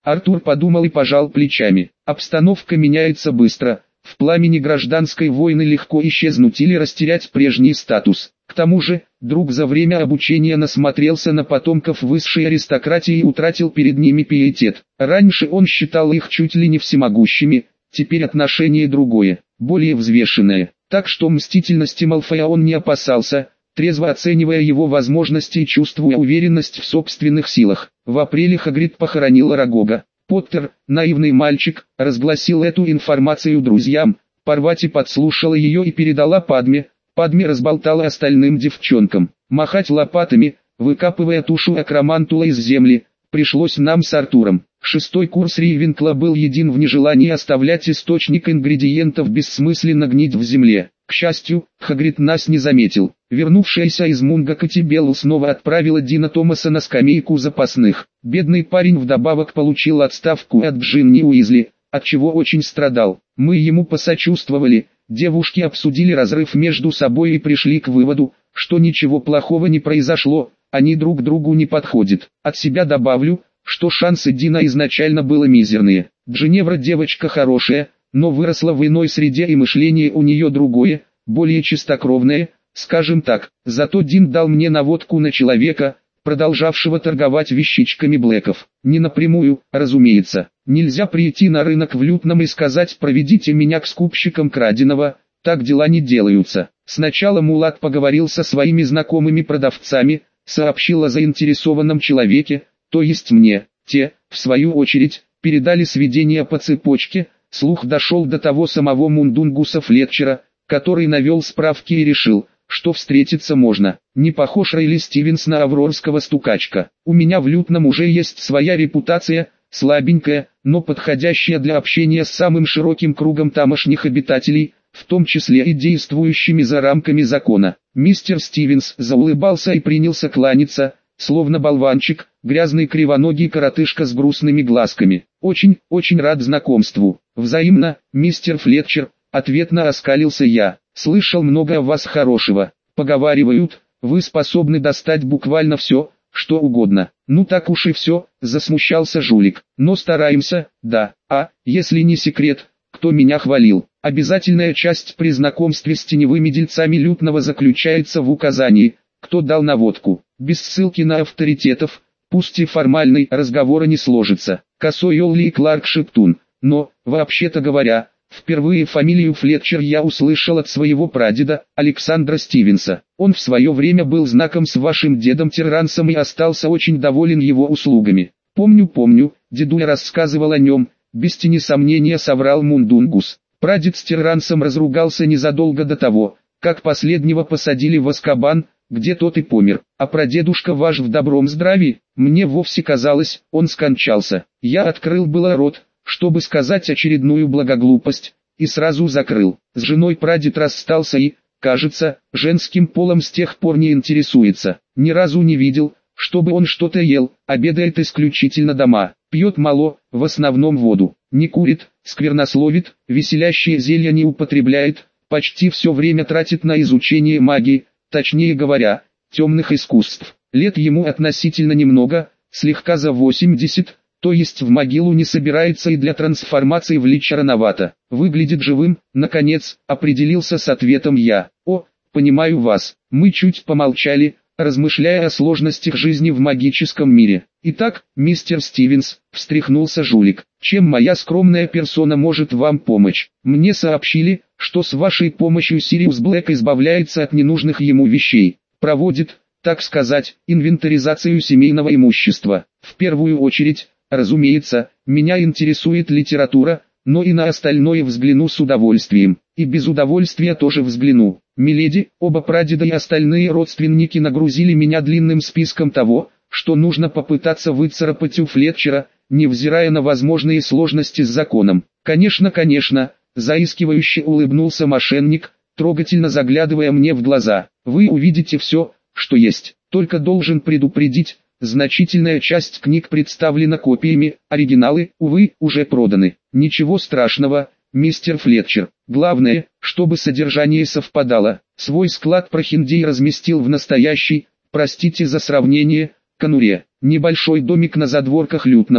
Артур подумал и пожал плечами. Обстановка меняется быстро. В пламени гражданской войны легко исчезнуть или растерять прежний статус. К тому же, друг за время обучения насмотрелся на потомков высшей аристократии и утратил перед ними пиетет. Раньше он считал их чуть ли не всемогущими, теперь отношение другое, более взвешенное. Так что мстительности Малфоя он не опасался, трезво оценивая его возможности и чувствуя уверенность в собственных силах. В апреле Хагрид похоронил Арагога. Поттер, наивный мальчик, разгласил эту информацию друзьям. Парвати подслушала ее и передала Падме. Падме разболтала остальным девчонкам. Махать лопатами, выкапывая тушу Акромантула из земли, пришлось нам с Артуром. 6-й курс Ривенкла был един в нежелании оставлять источник ингредиентов бессмысленно гнить в земле. К счастью, Хагрид нас не заметил. Вернувшаяся из Мунга Катибеллу снова отправила Дина Томаса на скамейку запасных. Бедный парень вдобавок получил отставку от Джинни Уизли, от чего очень страдал. Мы ему посочувствовали, девушки обсудили разрыв между собой и пришли к выводу, что ничего плохого не произошло, они друг другу не подходят. От себя добавлю, что шансы Дина изначально было мизерные. Джиневра девочка хорошая, но выросла в иной среде и мышление у нее другое, более чистокровное, скажем так. Зато Дин дал мне наводку на человека, продолжавшего торговать вещичками Блэков. Не напрямую, разумеется. Нельзя прийти на рынок в Лютном и сказать: проведите меня к скупщикам краденого, так дела не делаются. Сначала Мулат поговорил со своими знакомыми продавцами, сообщил о заинтересованном человеке, то есть мне. Те, в свою очередь, передали сведения по цепочке. Слух дошел до того самого Мундунгуса Флетчера, который навел справки и решил, что встретиться можно. Не похож Рейли Стивенс на аврорского стукачка. У меня в Лютном уже есть своя репутация, слабенькая, но подходящая для общения с самым широким кругом тамошних обитателей, в том числе и действующими за рамками закона. Мистер Стивенс заулыбался и принялся кланяться, словно болванчик, грязный кривоногий коротышка с грустными глазками. Очень рад знакомству. Взаимно, мистер Флетчер, ответно оскалился я. Слышал много о вас хорошего. Поговаривают, вы способны достать буквально все, что угодно. Ну так уж и все, засмущался жулик. Но стараемся, да. А, если не секрет, кто меня хвалил? Обязательная часть при знакомстве с теневыми дельцами Лютного заключается в указании, кто дал наводку. Без ссылки на авторитетов, пусть и формальный, разговора не сложится. Косой Олли и Кларк Шептун. Но, вообще-то говоря, впервые фамилию Флетчер я услышал от своего прадеда, Александра Стивенса. Он в свое время был знаком с вашим дедом Террансом и остался очень доволен его услугами. Помню, дедуля рассказывал о нем, без тени сомнения соврал Мундунгус. Прадед с Террансом разругался незадолго до того, как последнего посадили в Азкабан, где тот и помер. А прадедушка ваш в добром здравии? Мне вовсе казалось, он скончался. Я открыл было рот, чтобы сказать очередную благоглупость, и сразу закрыл. С женой прадед расстался и, кажется, женским полом с тех пор не интересуется. Ни разу не видел, чтобы он что-то ел, обедает исключительно дома, пьет мало, в основном воду, не курит, сквернословит, веселящие зелья не употребляет, почти все время тратит на изучение магии, точнее говоря, темных искусств. Лет ему относительно немного, слегка за 80, то есть в могилу не собирается и для трансформации в лича рановато. Выглядит живым, наконец, определился с ответом я. О, понимаю вас. Мы чуть помолчали, размышляя о сложностях жизни в магическом мире. Итак, мистер Стивенс, встряхнулся жулик, чем моя скромная персона может вам помочь? Мне сообщили, что с вашей помощью Сириус Блэк избавляется от ненужных ему вещей, проводит, так сказать, инвентаризацию семейного имущества. В первую очередь, разумеется, меня интересует литература, но и на остальное взгляну с удовольствием, и без удовольствия тоже взгляну. Миледи, оба прадеда и остальные родственники нагрузили меня длинным списком того, что нужно попытаться выцарапать у Флетчера, невзирая на возможные сложности с законом. Конечно, заискивающе улыбнулся мошенник, трогательно заглядывая мне в глаза. Вы увидите все, что есть, только должен предупредить, значительная часть книг представлена копиями, оригиналы, увы, уже проданы. Ничего страшного, мистер Флетчер. Главное, чтобы содержание совпадало. Свой склад прохиндей разместил в настоящей, простите за сравнение, конуре. Небольшой домик на задворках Лютного,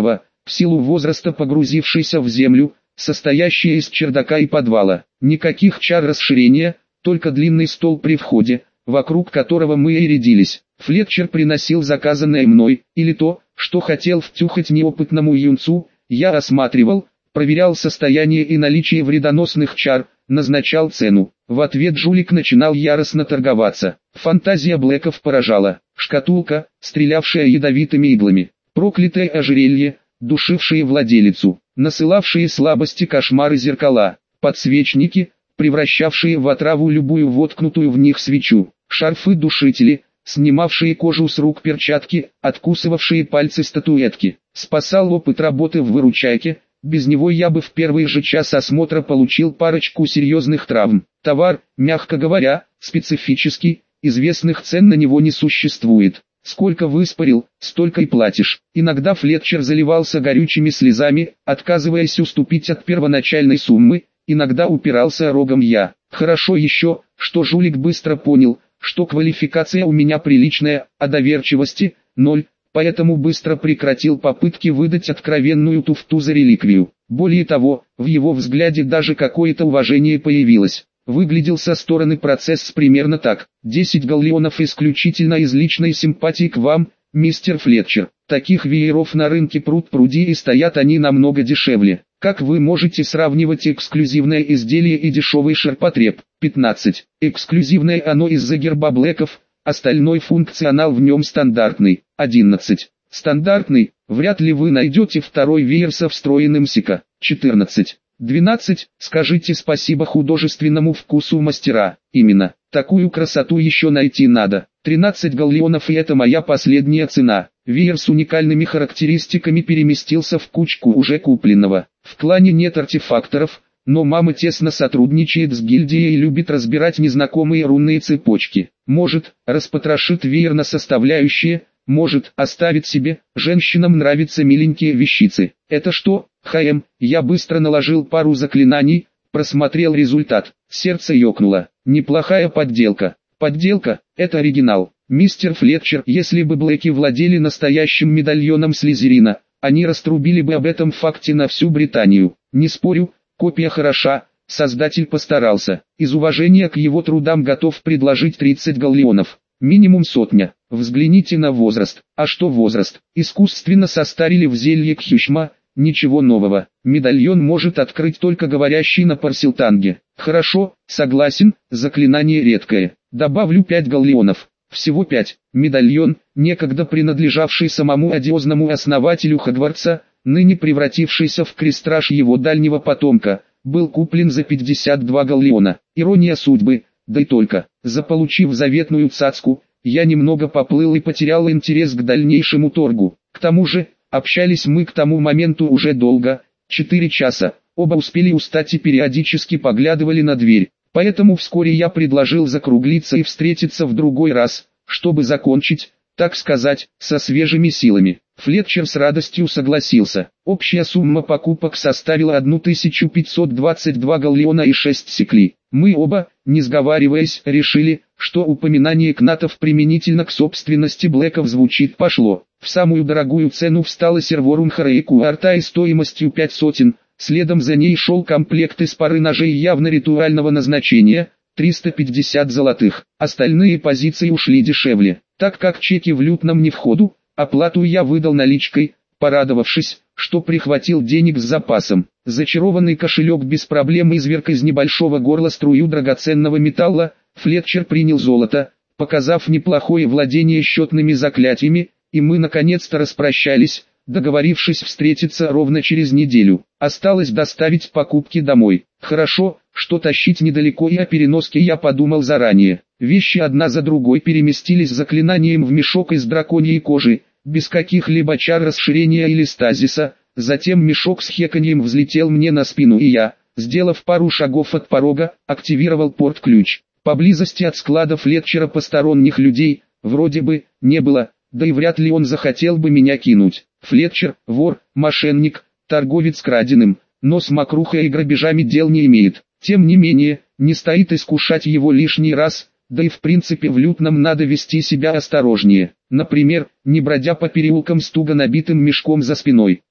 в силу возраста погрузившийся в землю, состоящая из чердака и подвала. Никаких чар расширения, только длинный стол при входе, вокруг которого мы и рядились. Флетчер приносил заказанное мной, или то, что хотел втюхать неопытному юнцу, я осматривал, проверял состояние и наличие вредоносных чар, назначал цену. В ответ жулик начинал яростно торговаться. Фантазия Блэков поражала. Шкатулка, стрелявшая ядовитыми иглами. Проклятое ожерелье, душившее владелицу. Насылавшие слабости кошмары зеркала. Подсвечники, превращавшие в отраву любую воткнутую в них свечу. Шарфы-душители, снимавшие кожу с рук перчатки, откусывавшие пальцы статуэтки. Спасал опыт работы в выручайке. Без него я бы в первый же час осмотра получил парочку серьезных травм. Товар, мягко говоря, специфический, известных цен на него не существует. Сколько выспорил, столько и платишь. Иногда Флетчер заливался горючими слезами, отказываясь уступить от первоначальной суммы, иногда упирался рогом я. Хорошо еще, что жулик быстро понял, что квалификация у меня приличная, а доверчивости – ноль. Поэтому быстро прекратил попытки выдать откровенную туфту за реликвию. Более того, в его взгляде даже какое-то уважение появилось. Выглядел со стороны процесс примерно так: 10 галлеонов исключительно из личной симпатии к вам, мистер Флетчер. Таких вееров на рынке пруд-пруди и стоят они намного дешевле. Как вы можете сравнивать эксклюзивное изделие и дешевый ширпотреб? 15. Эксклюзивное оно из-за герба Блэков. Остальной функционал в нем стандартный. 11. Стандартный, вряд ли вы найдете второй веер со встроенным СИКа. 14. 12. Скажите спасибо художественному вкусу мастера. Именно, такую красоту еще найти надо. 13 галлеонов, и это моя последняя цена. Веер с уникальными характеристиками переместился в кучку уже купленного. В клане нет артефакторов, но мама тесно сотрудничает с гильдией и любит разбирать незнакомые рунные цепочки. Может, распотрошит веер на составляющие, может, оставит себе. Женщинам нравятся миленькие вещицы. Это что? Я быстро наложил пару заклинаний, просмотрел результат. Сердце ёкнуло. Неплохая подделка. Подделка – это оригинал. Мистер Флетчер, если бы Блэки владели настоящим медальоном Слизерина, они раструбили бы об этом факте на всю Британию. Не спорю, копия хороша, создатель постарался. Из уважения к его трудам готов предложить 30 галлеонов. Минимум 100. Взгляните на возраст. А что возраст? Искусственно состарили в зелье Кхюшма. Ничего нового. Медальон может открыть только говорящий на парсилтанге. Хорошо, согласен, заклинание редкое. Добавлю 5 галлеонов. Всего 5. Медальон, некогда принадлежавший самому одиозному основателю Хогвартса, ныне превратившийся в крестраж его дальнего потомка, был куплен за 52 галлеона. Ирония судьбы, да и только. Заполучив заветную цацку, я немного поплыл и потерял интерес к дальнейшему торгу. К тому же, общались мы к тому моменту уже долго, 4 часа, оба успели устать и периодически поглядывали на дверь. Поэтому вскоре я предложил закруглиться и встретиться в другой раз, чтобы закончить, так сказать, со свежими силами. Флетчер с радостью согласился. Общая сумма покупок составила 1522 галлеона и 6 секли. Мы оба, не сговариваясь, решили, что упоминание кнатов применительно к собственности Блэков звучит пошло. В самую дорогую цену встала серворум Харейку Артай стоимостью 5 сотен, следом за ней шел комплект из пары ножей явно ритуального назначения, 350 золотых. Остальные позиции ушли дешевле, так как чеки в лютном не в ходу. Оплату я выдал наличкой, порадовавшись, что прихватил денег с запасом. Зачарованный кошелек без проблем изверг из небольшого горла струю драгоценного металла. Флетчер принял золото, показав неплохое владение счетными заклятиями, и мы наконец-то распрощались, договорившись встретиться ровно через неделю. Осталось доставить покупки домой. Хорошо, что тащить недалеко, и о переноске я подумал заранее. Вещи одна за другой переместились заклинанием в мешок из драконьей кожи, без каких-либо чар расширения или стазиса. Затем мешок с хеканьем взлетел мне на спину, и я, сделав пару шагов от порога, активировал порт-ключ. Поблизости от склада Флетчера посторонних людей, вроде бы, не было, да и вряд ли он захотел бы меня кинуть. Флетчер, вор, мошенник, торговец краденым, но с мокрухой и грабежами дел не имеет. Тем не менее, не стоит искушать его лишний раз, да и в принципе в лютном надо вести себя осторожнее. Например, не бродя по переулкам с туго набитым мешком за спиной.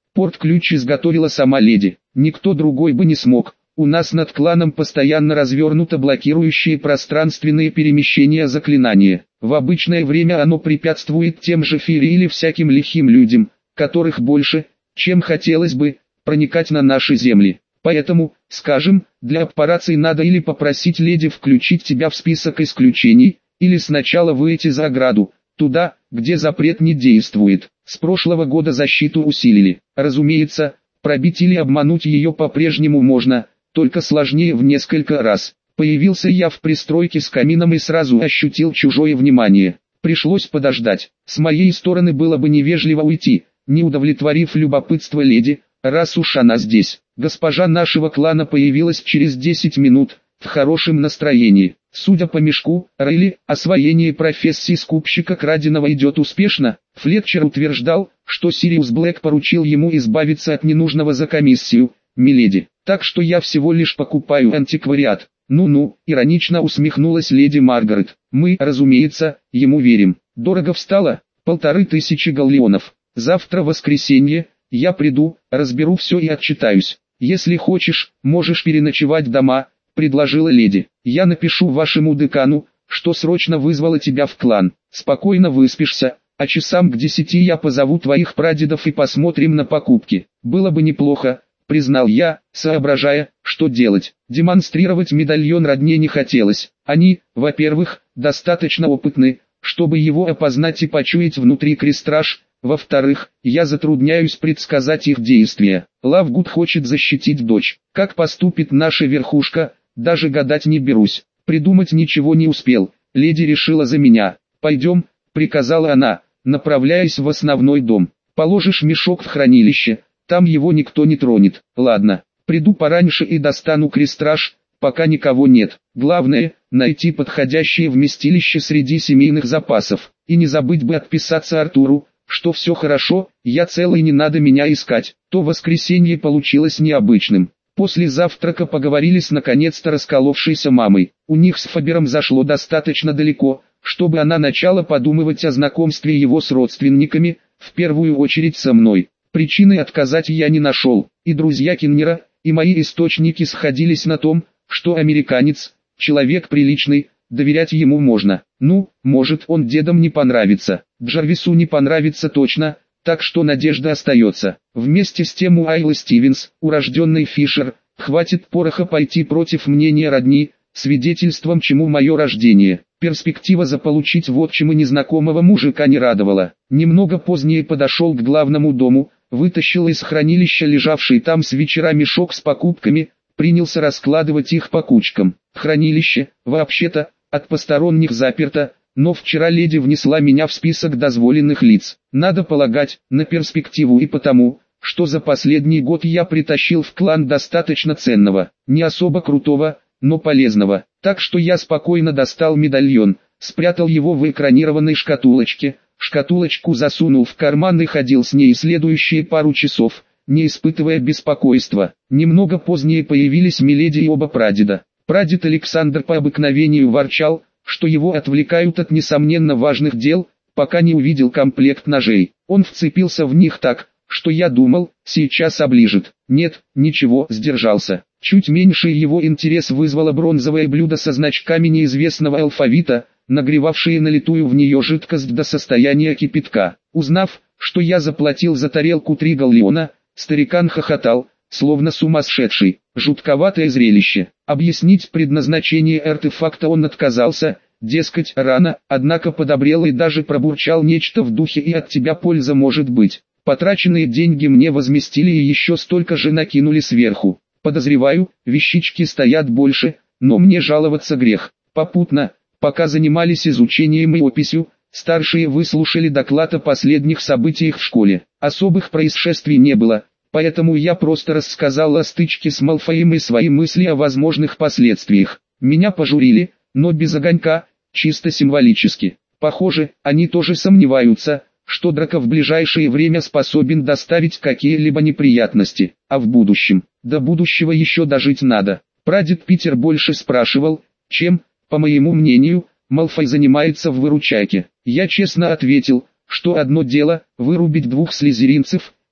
Порт-ключ изготовила сама леди. Никто другой бы не смог. У нас над кланом постоянно развернуто блокирующие пространственные перемещения заклинания. В обычное время оно препятствует тем же Фири или всяким лихим людям, которых больше, чем хотелось бы, проникать на наши земли. Поэтому, скажем, для операций надо или попросить леди включить тебя в список исключений, или сначала выйти за ограду, туда, где запрет не действует. С прошлого года защиту усилили. Разумеется, пробить или обмануть ее по-прежнему можно, только сложнее в несколько раз. Появился я в пристройке с камином и сразу ощутил чужое внимание. Пришлось подождать. С моей стороны было бы невежливо уйти, не удовлетворив любопытство леди, раз уж она здесь. Госпожа нашего клана появилась через 10 минут, в хорошем настроении. Судя по мешку, Рейли, освоение профессии скупщика краденого идет успешно. Флетчер утверждал, что Сириус Блэк поручил ему избавиться от ненужного за комиссию, миледи. Так что я всего лишь покупаю антиквариат. Ну-ну, иронично усмехнулась леди Маргарет. Мы, разумеется, ему верим. Дорого встало? 1500 галлеонов. Завтра воскресенье, я приду, разберу все и отчитаюсь. Если хочешь, можешь переночевать дома, предложила леди. Я напишу вашему декану, что срочно вызвала тебя в клан. Спокойно выспишься, а часам к 10 я позову твоих прадедов и посмотрим на покупки. Было бы неплохо, признал я, соображая, что делать. Демонстрировать медальон родне не хотелось. Они, во-первых, достаточно опытны, чтобы его опознать и почуять внутри крестраж. Во-вторых, я затрудняюсь предсказать их действия. Лавгуд хочет защитить дочь. Как поступит наша верхушка, даже гадать не берусь. Придумать ничего не успел. Леди решила за меня. «Пойдем», — приказала она, направляясь в основной дом. «Положишь мешок в хранилище, там его никто не тронет». «Ладно, приду пораньше и достану крестраж, пока никого нет. Главное, найти подходящее вместилище среди семейных запасов. И не забыть бы отписаться Артуру, что все хорошо, я цел и не надо меня искать». То воскресенье получилось необычным. После завтрака поговорили с наконец-то расколовшейся мамой. У них с Фабером зашло достаточно далеко, чтобы она начала подумывать о знакомстве его с родственниками, в первую очередь со мной. Причины отказать я не нашел, и друзья Киннера, и мои источники сходились на том, что американец, человек приличный, доверять ему можно. Ну, может, он дедам не понравится, Джарвису не понравится точно, так что надежда остается. Вместе с тем у Айлы Стивенс, урожденный Фишер, хватит пороха пойти против мнения родни, свидетельством чему мое рождение. Перспектива заполучить в отчимы незнакомого мужика не радовала. Немного позднее подошел к главному дому, вытащил из хранилища лежавший там с вечера мешок с покупками, принялся раскладывать их по кучкам. Хранилище, вообще-то, от посторонних заперто, но вчера леди внесла меня в список дозволенных лиц. Надо полагать, на перспективу и потому, что за последний год я притащил в клан достаточно ценного, не особо крутого, но полезного. Так что я спокойно достал медальон, спрятал его в экранированной шкатулочке, шкатулочку засунул в карман и ходил с ней следующие пару часов, не испытывая беспокойства. Немного позднее появились миледи и оба прадеда. Прадед Александр по обыкновению ворчал, что его отвлекают от несомненно важных дел, пока не увидел комплект ножей. Он вцепился в них так, что я думал, сейчас оближет. Нет, ничего, сдержался. Чуть меньше его интерес вызвало бронзовое блюдо со значками неизвестного алфавита, нагревавшие налитую в нее жидкость до состояния кипятка. Узнав, что я заплатил за тарелку 3 галлеона, старикан хохотал, словно сумасшедший. Жутковатое зрелище. Объяснить предназначение артефакта он отказался, дескать, рано, однако подобрел и даже пробурчал нечто в духе «и от тебя польза может быть». Потраченные деньги мне возместили и еще столько же накинули сверху. Подозреваю, вещички стоят больше, но мне жаловаться грех. Попутно, пока занимались изучением и описью, старшие выслушали доклад о последних событиях в школе. Особых происшествий не было, поэтому я просто рассказал о стычке с Малфоем и свои мысли о возможных последствиях. Меня пожурили, но без огонька, чисто символически. Похоже, они тоже сомневаются, что Драко в ближайшее время способен доставить какие-либо неприятности, а в будущем, до будущего еще дожить надо. Прадед Питер больше спрашивал, чем, по моему мнению, Малфой занимается в выручайке. Я честно ответил, что одно дело вырубить 2 слизеринцев,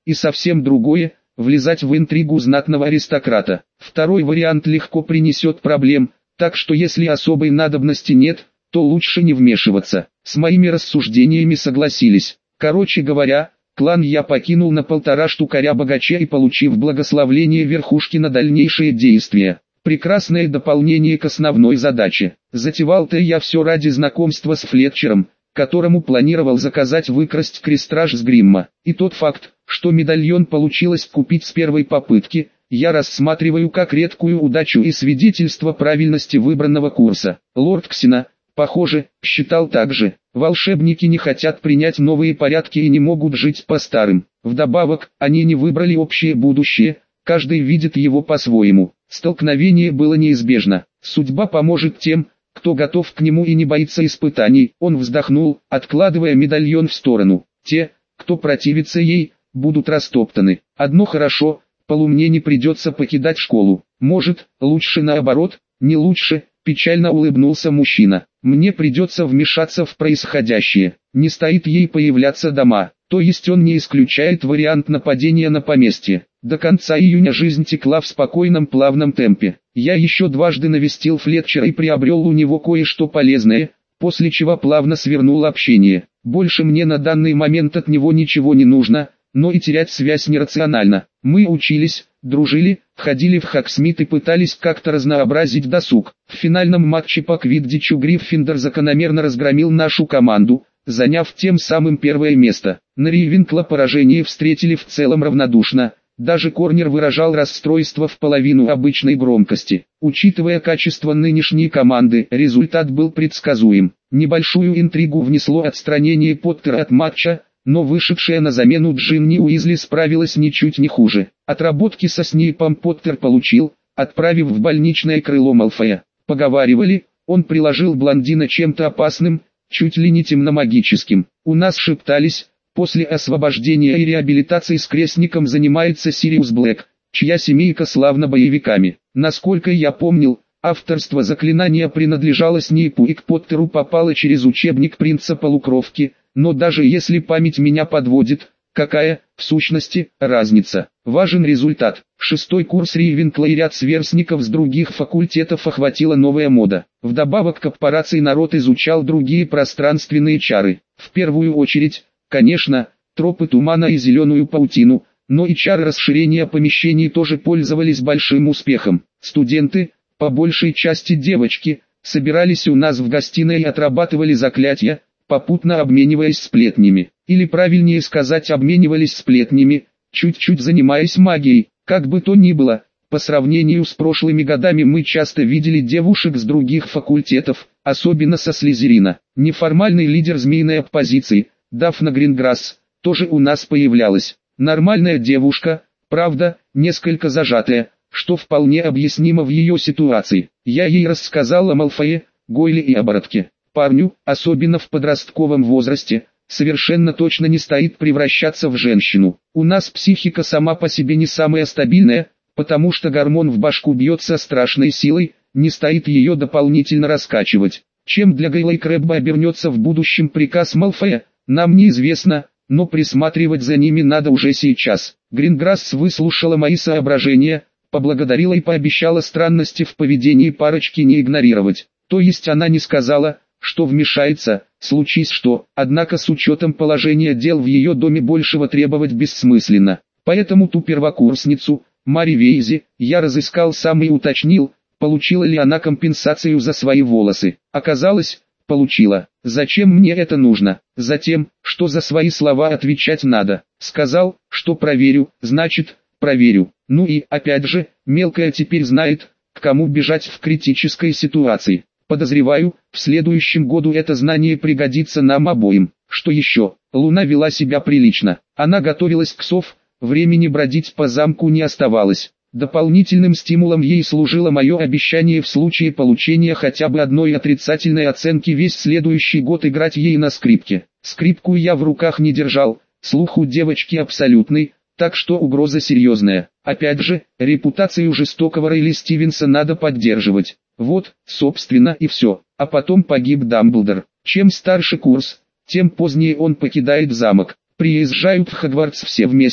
и совсем другое – влезать в интригу знатного аристократа. Второй вариант легко принесет проблем, так что если особой надобности нет, то лучше не вмешиваться. С моими рассуждениями согласились. Короче говоря, клан я покинул на 1,5 штукаря богача и, получив благословление верхушки на дальнейшие действия. Прекрасное дополнение к основной задаче. Затевал-то я все ради знакомства с Флетчером, которому планировал заказать выкрасть крестраж с гримма. И тот факт, что медальон получилось купить с первой попытки, я рассматриваю как редкую удачу и свидетельство правильности выбранного курса. Лорд Ксена, похоже, считал так же. Волшебники не хотят принять новые порядки и не могут жить по старым. Вдобавок, они не выбрали общее будущее, каждый видит его по-своему. Столкновение было неизбежно. Судьба поможет тем, кто готов к нему и не боится испытаний. Он вздохнул, откладывая медальон в сторону. Те, кто противится ей, будут растоптаны. Одно хорошо, полумне не придется покидать школу. Может, лучше наоборот, не лучше, печально улыбнулся мужчина. Мне придется вмешаться в происходящее. Не стоит ей появляться дома. То есть он не исключает вариант нападения на поместье. До конца июня жизнь текла в спокойном плавном темпе. Я еще дважды навестил Флетчера и приобрел у него кое-что полезное, после чего плавно свернул общение. Больше мне на данный момент от него ничего не нужно, но и терять связь нерационально. Мы учились, дружили, ходили в Хоксмит и пытались как-то разнообразить досуг. В финальном матче по квиддичу Гриффиндор закономерно разгромил нашу команду, заняв тем самым первое место. На Рейвенкла поражение встретили в целом равнодушно. Даже Корнер выражал расстройство в половину обычной громкости. Учитывая качество нынешней команды, результат был предсказуем. Небольшую интригу внесло отстранение Поттера от матча, но вышедшая на замену Джинни Уизли справилась ничуть не хуже. Отработки со Снейпом Поттер получил, отправив в больничное крыло Малфоя. Поговаривали, он приложил блондина чем-то опасным, чуть ли не темномагическим. У нас шептались, после освобождения и реабилитации с крестником занимается Сириус Блэк, чья семейка славна боевиками. Насколько я помнил, авторство заклинания принадлежало Снейпу и к Поттеру попало через учебник принца полукровки, но даже если память меня подводит, какая, в сущности, разница? Важен результат. 6-й курс Рейвенкла и ряд сверстников с других факультетов охватила новая мода. Вдобавок к аппарации народ изучал другие пространственные чары. В первую очередь, конечно, тропы тумана и зеленую паутину, но и чары расширения помещений тоже пользовались большим успехом. Студенты, по большей части девочки, собирались у нас в гостиной и отрабатывали заклятия, попутно обмениваясь сплетнями. Или правильнее сказать, обменивались сплетнями, чуть-чуть занимаясь магией. Как бы то ни было, по сравнению с прошлыми годами мы часто видели девушек с других факультетов, особенно со Слизерина. Неформальный лидер змеиной оппозиции, Дафна Гринграсс, тоже у нас появлялась. Нормальная девушка, правда, несколько зажатая, что вполне объяснимо в ее ситуации. Я ей рассказал о Малфое, Гойле и оборотке. Парню, особенно в подростковом возрасте, совершенно точно не стоит превращаться в женщину. У нас психика сама по себе не самая стабильная, потому что гормон в башку бьется страшной силой, не стоит ее дополнительно раскачивать. Чем для Гойла и Крэбба обернется в будущем приказ Малфоя, нам неизвестно, но присматривать за ними надо уже сейчас. Гринграсс выслушала мои соображения, поблагодарила и пообещала странности в поведении парочки не игнорировать. То есть она не сказала, что вмешается, случись что, однако с учетом положения дел в ее доме большего требовать бессмысленно. Поэтому ту первокурсницу, Мари Вейзи, я разыскал сам и уточнил, получила ли она компенсацию за свои волосы. Оказалось, получила. Зачем мне это нужно? Затем, что за свои слова отвечать надо. Сказал, что проверю, значит, проверю. Ну и, опять же, мелкая теперь знает, к кому бежать в критической ситуации. Подозреваю, в следующем году это знание пригодится нам обоим. Что еще? Луна вела себя прилично. Она готовилась к сов, времени бродить по замку не оставалось. Дополнительным стимулом ей служило мое обещание в случае получения хотя бы одной отрицательной оценки весь следующий год играть ей на скрипке. Скрипку я в руках не держал, слух у девочки абсолютный, так что угроза серьезная. Опять же, репутацию жестокого Рейли Стивенса надо поддерживать. Вот, собственно и все. А потом погиб Дамблдор. Чем старше курс, тем позднее он покидает замок. Приезжают в Хогвартс все вместе,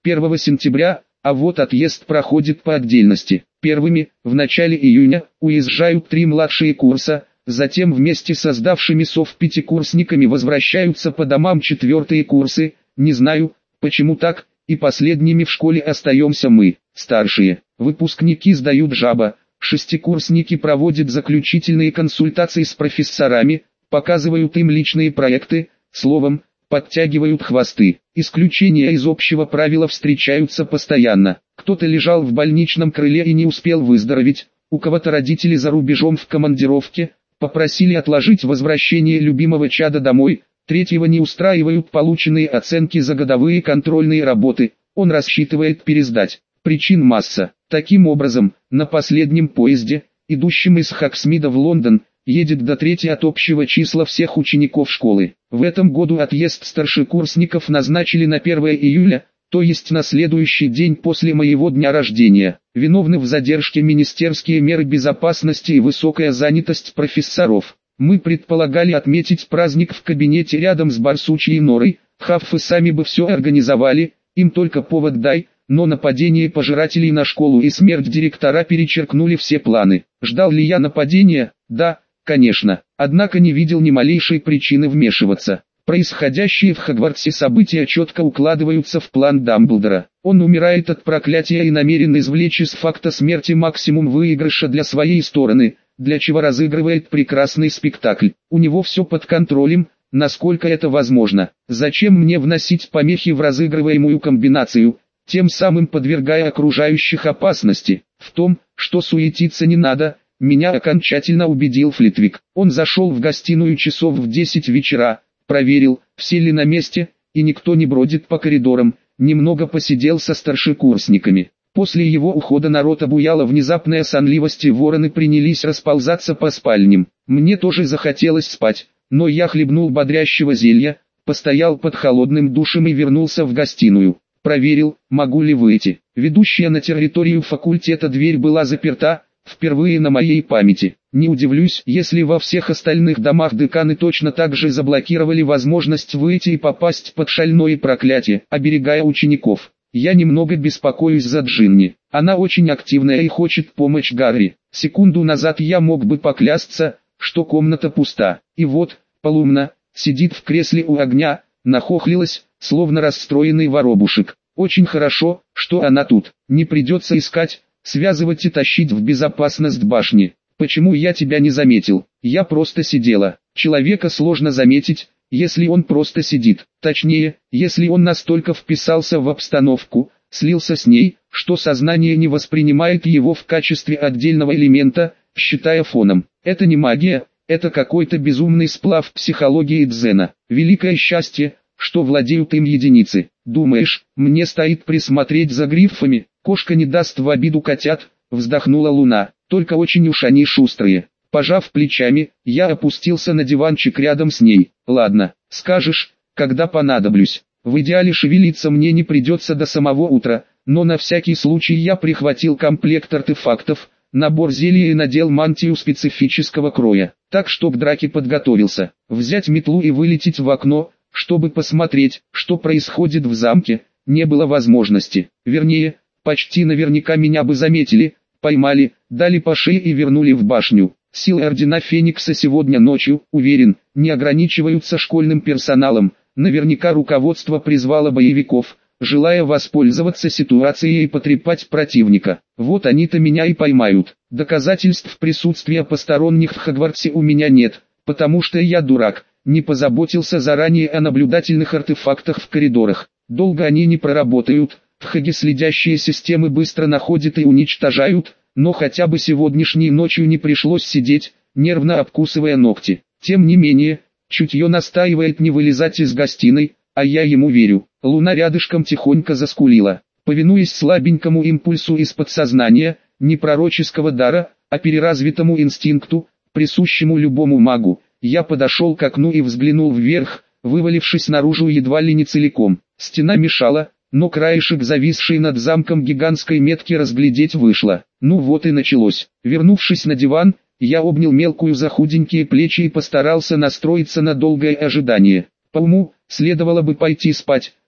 1 сентября, а вот отъезд проходит по отдельности. Первыми, в начале июня, уезжают 3 младшие курса, затем вместе с сдавшими СОВ пятикурсниками возвращаются по домам 4-е курсы, не знаю, почему так, и последними в школе остаемся мы, старшие. Выпускники сдают жаба, 6-курсники проводят заключительные консультации с профессорами, показывают им личные проекты, словом, подтягивают хвосты. Исключения из общего правила встречаются постоянно. Кто-то лежал в больничном крыле и не успел выздороветь, у кого-то родители за рубежом в командировке, попросили отложить возвращение любимого чада домой, третьего не устраивают полученные оценки за годовые контрольные работы, он рассчитывает пересдать. Причин масса. Таким образом, на последнем поезде, идущем из Хоксмида в Лондон, едет до трети от общего числа всех учеников школы. В этом году отъезд старшекурсников назначили на 1 июля, то есть на следующий день после моего дня рождения. Виновны в задержке министерские меры безопасности и высокая занятость профессоров. Мы предполагали отметить праздник в кабинете рядом с барсучьей норой, хаффы сами бы все организовали, им только повод дай, но нападение пожирателей на школу и смерть директора перечеркнули все планы. Ждал ли я нападения? Да, конечно, однако не видел ни малейшей причины вмешиваться. Происходящие в Хогвартсе события четко укладываются в план Дамблдора. Он умирает от проклятия и намерен извлечь из факта смерти максимум выигрыша для своей стороны, для чего разыгрывает прекрасный спектакль. У него все под контролем, насколько это возможно. Зачем мне вносить помехи в разыгрываемую комбинацию, тем самым подвергая окружающих опасности? В том, что суетиться не надо, меня окончательно убедил Флитвик. Он зашел в гостиную часов в 10 вечера, проверил, все ли на месте, и никто не бродит по коридорам, немного посидел со старшекурсниками. После его ухода народ обуяла внезапная сонливость и вороны принялись расползаться по спальням. Мне тоже захотелось спать, но я хлебнул бодрящего зелья, постоял под холодным душем и вернулся в гостиную. Проверил, могу ли выйти. Ведущая на территорию факультета дверь была заперта, впервые на моей памяти. Не удивлюсь, если во всех остальных домах деканы точно так же заблокировали возможность выйти и попасть под шальное проклятие, оберегая учеников. Я немного беспокоюсь за Джинни. Она очень активная и хочет помочь Гарри. Секунду назад я мог бы поклясться, что комната пуста. И вот, Полумна, сидит в кресле у огня, нахохлилась, словно расстроенный воробушек. Очень хорошо, что она тут. Не придется искать, связывать и тащить в безопасность башни. Почему я тебя не заметил? Я просто сидела. Человека сложно заметить, если он просто сидит. Точнее, если он настолько вписался в обстановку, слился с ней, что сознание не воспринимает его в качестве отдельного элемента, считая фоном. Это не магия, это какой-то безумный сплав психологии дзена. Великое счастье, что владеют им единицы. Думаешь, мне стоит присмотреть за гриффами? Кошка не даст в обиду котят, вздохнула Луна, только очень уж они шустрые. Пожав плечами, я опустился на диванчик рядом с ней. Ладно, скажешь, когда понадоблюсь. В идеале шевелиться мне не придется до самого утра, но на всякий случай я прихватил комплект артефактов, набор зелья и надел мантию специфического кроя. Так что к драке подготовился. Взять метлу и вылететь в окно, чтобы посмотреть, что происходит в замке, не было возможности. Вернее, почти наверняка меня бы заметили, поймали, дали по шее и вернули в башню. Силы Ордена Феникса сегодня ночью, уверен, не ограничиваются школьным персоналом. Наверняка руководство призвало боевиков, желая воспользоваться ситуацией и потрепать противника. Вот они-то меня и поймают. Доказательств присутствия посторонних в Хогвартсе у меня нет, потому что я дурак, не позаботился заранее о наблюдательных артефактах в коридорах. Долго они не проработают, в Хоге следящие системы быстро находят и уничтожают, но хотя бы сегодняшней ночью не пришлось сидеть, нервно обкусывая ногти. Тем не менее, чутье настаивает не вылезать из гостиной, а я ему верю. Луна рядышком тихонько заскулила. Повинуясь слабенькому импульсу из подсознания, не пророческого дара, а переразвитому инстинкту, присущему любому магу, я подошел к окну и взглянул вверх, вывалившись наружу едва ли не целиком. Стена мешала, но краешек зависшей над замком гигантской метки разглядеть вышло. Ну вот и началось. Вернувшись на диван, я обнял мелкую за худенькие плечи и постарался настроиться на долгое ожидание. По уму, следовало бы пойти спать,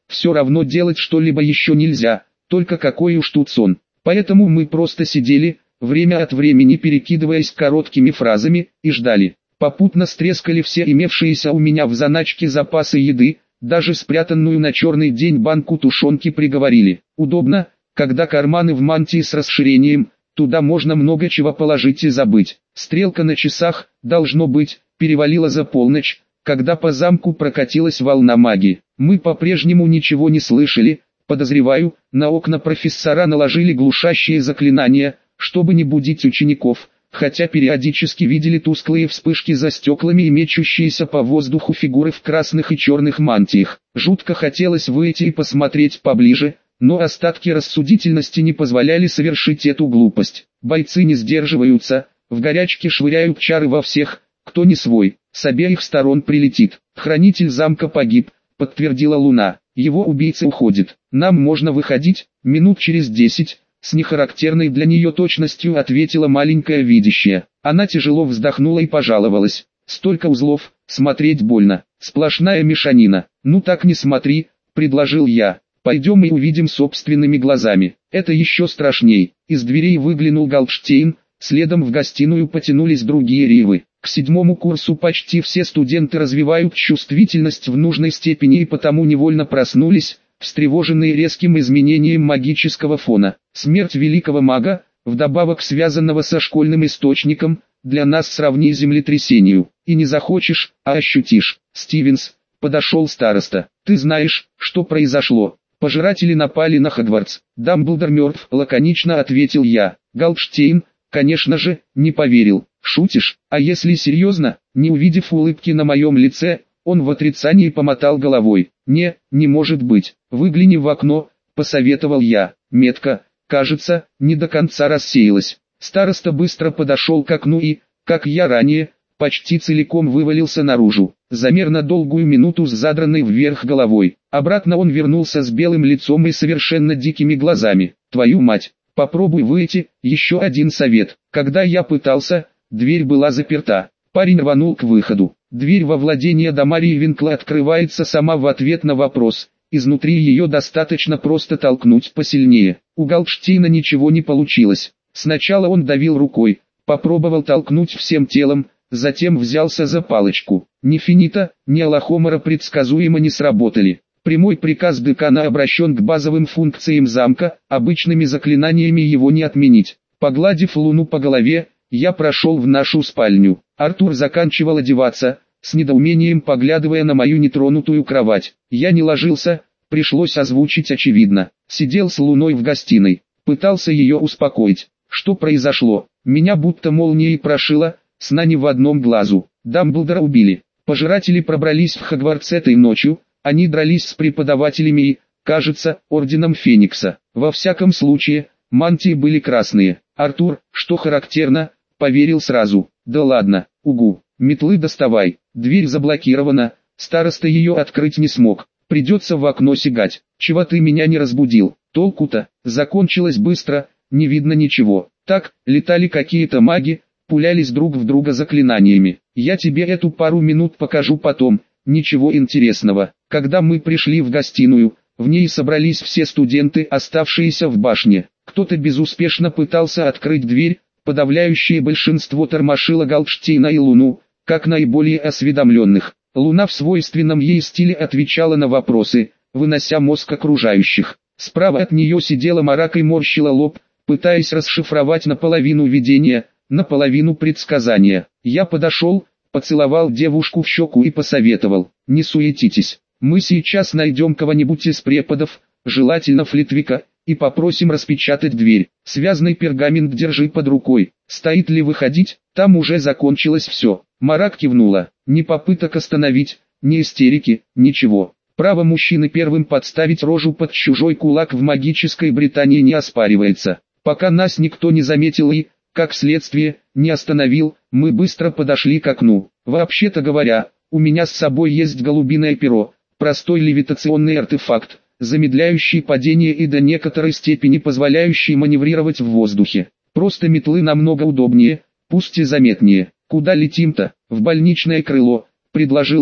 все равно делать что-либо еще нельзя, только какой уж тут сон. Поэтому мы просто сидели, время от времени перекидываясь короткими фразами, и ждали. Попутно стрескали все имевшиеся у меня в заначке запасы еды, даже спрятанную на черный день банку тушенки приговорили. Удобно, когда карманы в мантии с расширением, туда можно много чего положить и забыть. Стрелка на часах, должно быть, перевалила за полночь, когда по замку прокатилась волна магии. Мы по-прежнему ничего не слышали, подозреваю, на окна профессора наложили глушащие заклинания, чтобы не будить учеников, хотя периодически видели тусклые вспышки за стеклами и мечущиеся по воздуху фигуры в красных и черных мантиях. Жутко хотелось выйти и посмотреть поближе, но остатки рассудительности не позволяли совершить эту глупость. Бойцы не сдерживаются, в горячке швыряют чары во всех, кто не свой, с обеих сторон прилетит. Хранитель замка погиб, подтвердила Луна, его убийца уходит. Нам можно выходить, минут через 10. С нехарактерной для нее точностью ответила маленькая видящая. Она тяжело вздохнула и пожаловалась. Столько узлов, смотреть больно, сплошная мешанина. Ну так не смотри, предложил я. Пойдем и увидим собственными глазами. Это еще страшней. Из дверей выглянул Галдштейн, следом в гостиную потянулись другие ривы. К 7-му курсу почти все студенты развивают чувствительность в нужной степени и потому невольно проснулись, встревоженные резким изменением магического фона. Смерть великого мага, вдобавок связанного со школьным источником, для нас сравни землетрясению. И не захочешь, а ощутишь. Стивенс, подошел староста. Ты знаешь, что произошло? Пожиратели напали на Хогвартс. Дамблдор мертв, лаконично ответил я. Галдштейн, конечно же, не поверил. Шутишь? А если серьезно? Не увидев улыбки на моем лице, он в отрицании помотал головой. Не может быть. Выгляни в окно, посоветовал я. Метка, кажется, не до конца рассеялась. Староста быстро подошел к окну и, как я ранее, почти целиком вывалился наружу. Замер на долгую минуту с задранной вверх головой. Обратно он вернулся с белым лицом и совершенно дикими глазами. Твою мать, попробуй выйти, еще один совет. Когда я пытался, дверь была заперта. Парень рванул к выходу. Дверь во владение Дамарии Винкла открывается сама в ответ на вопрос. Изнутри ее достаточно просто толкнуть посильнее. У Галдштейна ничего не получилось. Сначала он давил рукой, попробовал толкнуть всем телом, затем взялся за палочку. Ни Финита, ни Алахомора предсказуемо не сработали. Прямой приказ декана обращен к базовым функциям замка, обычными заклинаниями его не отменить. Погладив Луну по голове, я прошел в нашу спальню. Артур заканчивал одеваться, с недоумением поглядывая на мою нетронутую кровать. Я не ложился, пришлось озвучить очевидно. Сидел с Луной в гостиной, пытался ее успокоить. Что произошло? Меня будто молнией прошило, сна не в одном глазу. Дамблдора убили. Пожиратели пробрались в Хогвартс этой ночью, они дрались с преподавателями и, кажется, Орденом Феникса. Во всяком случае, мантии были красные. Артур, что характерно, поверил сразу. Да ладно, угу, метлы доставай. Дверь заблокирована, староста ее открыть не смог. Придется в окно сигать. Чего ты меня не разбудил? Толку-то, закончилось быстро, не видно ничего. Так, летали какие-то маги, пулялись друг в друга заклинаниями. Я тебе эту пару минут покажу потом, ничего интересного. Когда мы пришли в гостиную, в ней собрались все студенты, оставшиеся в башне. Кто-то безуспешно пытался открыть дверь, подавляющее большинство тормошило Галдштейна и Луну, как наиболее осведомленных. Луна в свойственном ей стиле отвечала на вопросы, вынося мозг окружающих. Справа от нее сидела Марак и морщила лоб, пытаясь расшифровать наполовину видения, наполовину предсказания. Я подошел, поцеловал девушку в щеку и посоветовал: не суетитесь, мы сейчас найдем кого-нибудь из преподов, желательно Флитвика, и попросим распечатать дверь. Связанный пергамент держи под рукой. Стоит ли выходить, там уже закончилось все. Марак кивнула. Ни попыток остановить, ни истерики, ничего. Право мужчины первым подставить рожу под чужой кулак в магической Британии не оспаривается. Пока нас никто не заметил и, как следствие, не остановил, мы быстро подошли к окну. Вообще-то говоря, у меня с собой есть голубиное перо, простой левитационный артефакт, замедляющий падение и до некоторой степени позволяющий маневрировать в воздухе. Просто метлы намного удобнее, пусть и заметнее. Куда летим-то? В больничное крыло, предложил я.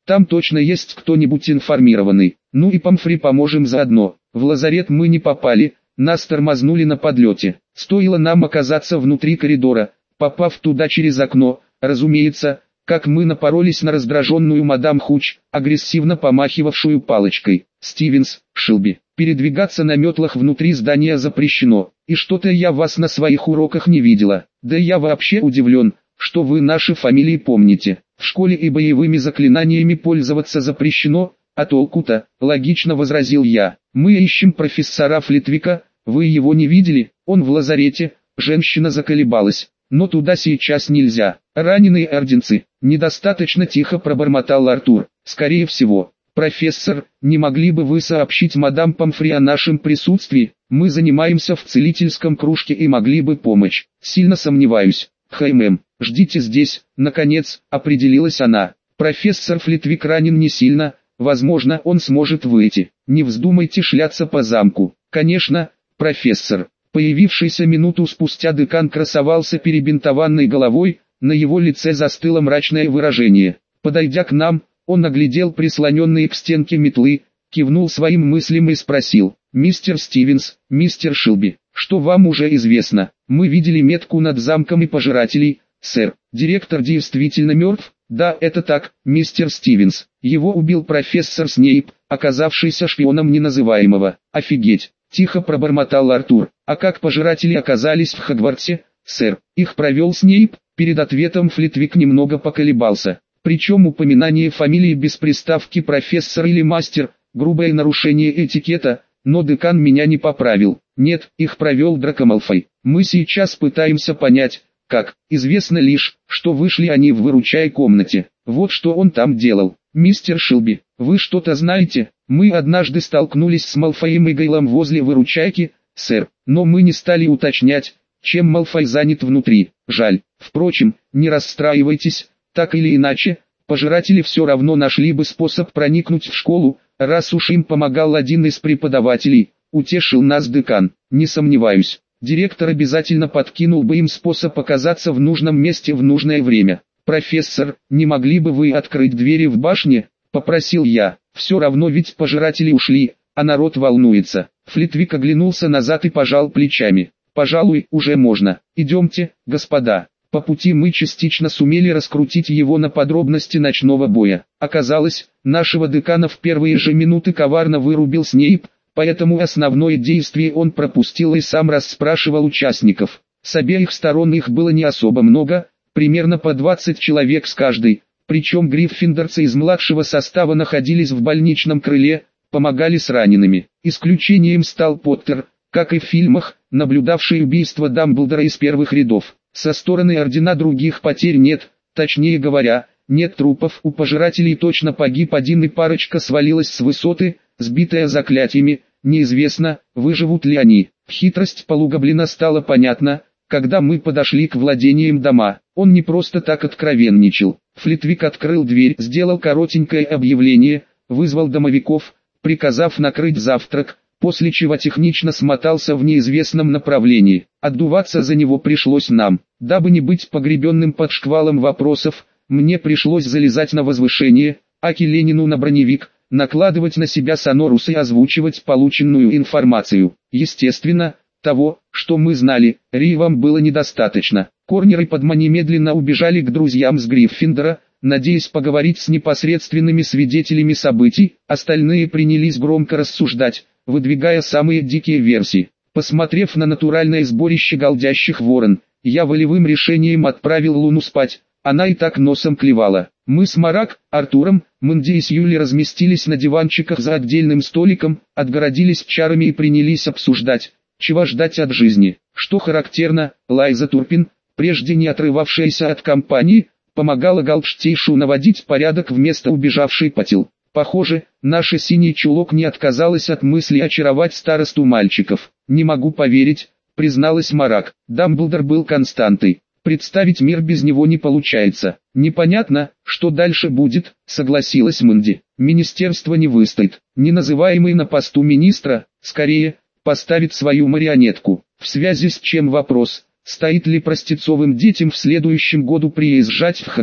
Там точно есть кто-нибудь информированный. Ну и Помфри поможем заодно. В лазарет мы не попали, нас тормознули на подлете. Стоило нам оказаться внутри коридора, попав туда через окно, разумеется, как мы напоролись на раздраженную мадам Хуч, агрессивно помахивавшую палочкой. «Стивенс, Шилби, передвигаться на метлах внутри здания запрещено, и что-то я вас на своих уроках не видела. Да я вообще удивлен, что вы наши фамилии помните. В школе и боевыми заклинаниями пользоваться запрещено, а толку-то?» — логично возразил я. «Мы ищем профессора Флитвика, вы его не видели? Он в лазарете». Женщина заколебалась. «Но туда сейчас нельзя. Раненые орденцы». Недостаточно тихо пробормотал Артур. «Скорее всего. Профессор, не могли бы вы сообщить мадам Помфри о нашем присутствии? Мы занимаемся в целительском кружке и могли бы помочь». «Сильно сомневаюсь. Мэм, ждите здесь». Наконец, определилась она. «Профессор Флитвик ранен не сильно, возможно, он сможет выйти. Не вздумайте шляться по замку». «Конечно, профессор». Появившийся минуту спустя декан красовался перебинтованной головой, на его лице застыло мрачное выражение. Подойдя к нам, он оглядел прислоненные к стенке метлы, кивнул своим мыслям и спросил: «Мистер Стивенс, мистер Шилби, что вам уже известно? Мы видели метку над замком и пожирателей, сэр. Директор действительно мертв?» «Да, это так, мистер Стивенс. Его убил профессор Снейп, оказавшийся шпионом неназываемого». «Офигеть!» — тихо пробормотал Артур. «А как пожиратели оказались в Хогвартсе, сэр?» «Их провел Снейп». Перед ответом Флитвик немного поколебался. Причем упоминание фамилии без приставки профессор или мастер — грубое нарушение этикета, но декан меня не поправил. «Нет, их провел Драко Малфой. Мы сейчас пытаемся понять, как. Известно лишь, что вышли они в выручай комнате. Вот что он там делал. Мистер Шилби, вы что-то знаете? Мы однажды столкнулись с Малфоем и Гейлом возле выручайки, сэр, но мы не стали уточнять, чем Малфой занят внутри. Жаль. Впрочем, не расстраивайтесь, так или иначе, пожиратели все равно нашли бы способ проникнуть в школу, раз уж им помогал один из преподавателей», — утешил нас декан. «Не сомневаюсь, директор обязательно подкинул бы им способ оказаться в нужном месте в нужное время». «Профессор, не могли бы вы открыть двери в башне?» — попросил я. «Все равно ведь пожиратели ушли, а народ волнуется». Флитвик оглянулся назад и пожал плечами. «Пожалуй, уже можно. Идемте, господа». По пути мы частично сумели раскрутить его на подробности ночного боя. Оказалось, нашего декана в первые же минуты коварно вырубил Снейп, поэтому основное действие он пропустил и сам расспрашивал участников. С обеих сторон их было не особо много, примерно по 20 человек с каждой, причем гриффиндорцы из младшего состава находились в больничном крыле, помогали с ранеными. Исключением стал Поттер, как и в фильмах, наблюдавший убийство Дамблдора из первых рядов. Со стороны Ордена других потерь нет, точнее говоря, нет трупов. У пожирателей точно погиб один и парочка свалилась с высоты, сбитая заклятиями, неизвестно, выживут ли они. Хитрость полугоблина стала понятна, когда мы подошли к владениям дома. Он не просто так откровенничал. Флитвик открыл дверь, сделал коротенькое объявление, вызвал домовиков, приказав накрыть завтрак, после чего технично смотался в неизвестном направлении. Отдуваться за него пришлось нам. Дабы не быть погребенным под шквалом вопросов, мне пришлось залезать на возвышение, аки Ленину на броневик, накладывать на себя сонорус и озвучивать полученную информацию. Естественно, того, что мы знали, Ривам было недостаточно. Корнер и Падма немедленно убежали к друзьям с Гриффиндора, надеясь поговорить с непосредственными свидетелями событий. Остальные принялись громко рассуждать, выдвигая самые дикие версии. Посмотрев на натуральное сборище голдящих ворон, я волевым решением отправил Луну спать. Она и так носом клевала. Мы с Марак, Артуром, Мэнди и Сьюли разместились на диванчиках за отдельным столиком, отгородились чарами и принялись обсуждать, чего ждать от жизни. Что характерно, Лайза Турпин, прежде не отрывавшаяся от компании, помогала Галдштейшу наводить порядок вместо убежавшей Патил. Похоже, наша синий чулок не отказалась от мысли очаровать старосту мальчиков. «Не могу поверить», — призналась Марак. «Дамблдор был константой. Представить мир без него не получается. Непонятно, что дальше будет», — согласилась Мэнди. «Министерство не выстоит. Неназываемый на посту министра, скорее, поставит свою марионетку. В связи с чем вопрос, стоит ли простецовым детям в следующем году приезжать в Хогвартс?»